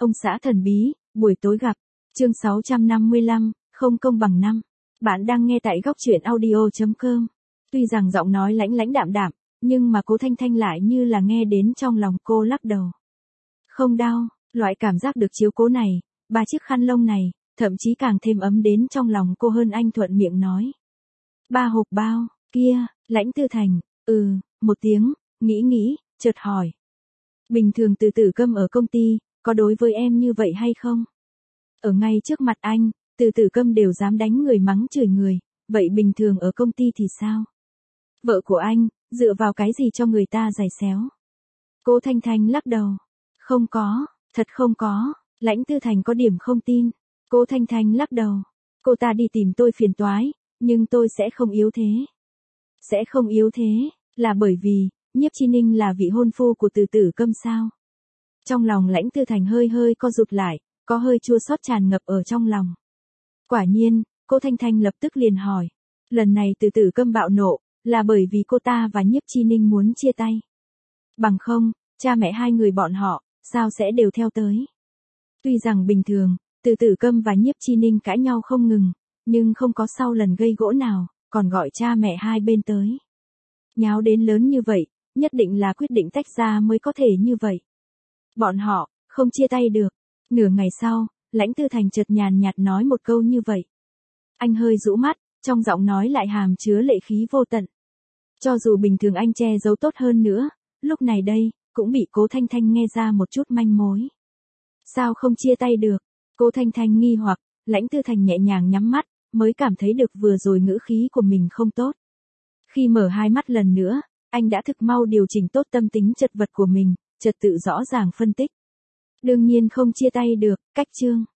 Ông xã thần bí, buổi tối gặp. Chương 655, không công bằng năm. Bạn đang nghe tại góc truyện audio.com. Tuy rằng giọng nói lãnh lãnh đạm đạm, nhưng mà Cố Thanh Thanh lại như là nghe đến trong lòng cô lắc đầu. Không đau, loại cảm giác được chiếu cố này, 3 chiếc khăn lông này, thậm chí càng thêm ấm đến trong lòng cô hơn. Anh thuận miệng nói. 3 hộp bao, kia, Lãnh Tư Thành, một tiếng, nghĩ, chợt hỏi. Bình thường Từ Tử Câm ở công ty, có đối với em như vậy hay không? Ở ngay trước mặt anh, Từ Tử Câm đều dám đánh người mắng chửi người, vậy bình thường ở công ty thì sao? Vợ của anh, dựa vào cái gì cho người ta giày xéo? Cố Thanh Thanh lắc đầu. Không có, thật không có. Lãnh Tư Thành có điểm không tin. Cố Thanh Thanh lắc đầu. Cô ta đi tìm tôi phiền toái, nhưng tôi sẽ không yếu thế. Sẽ không yếu thế, là bởi vì, Nhiếp Chi Ninh là vị hôn phu của Từ Tử Câm sao? Trong lòng Lãnh Tư Thành hơi co rụt lại, có hơi chua xót tràn ngập ở trong lòng. Quả nhiên, Cố Thanh Thanh lập tức liền hỏi. Lần này Từ Tử Câm bạo nộ, là bởi vì cô ta và Nhiếp Chi Ninh muốn chia tay. Bằng không, cha mẹ hai người bọn họ, sao sẽ đều theo tới. Tuy rằng bình thường, Từ Tử Câm và Nhiếp Chi Ninh cãi nhau không ngừng, nhưng không có sau lần gây gỗ nào, còn gọi cha mẹ hai bên tới. Nháo đến lớn như vậy, nhất định là quyết định tách ra mới có thể như vậy. Bọn họ, không chia tay được. Nửa ngày sau, Lãnh Tư Thành chợt nhàn nhạt nói một câu như vậy. Anh hơi rũ mắt, trong giọng nói lại hàm chứa lệ khí vô tận. Cho dù bình thường anh che giấu tốt hơn nữa, lúc này đây, cũng bị Cố Thanh Thanh nghe ra một chút manh mối. Sao không chia tay được? Cố Thanh Thanh nghi hoặc, Lãnh Tư Thành nhẹ nhàng nhắm mắt, mới cảm thấy được vừa rồi ngữ khí của mình không tốt. Khi mở hai mắt lần nữa, anh đã thực mau điều chỉnh tốt tâm tính chật vật của mình, trật tự rõ ràng phân tích. Đương nhiên không chia tay được, cách chương.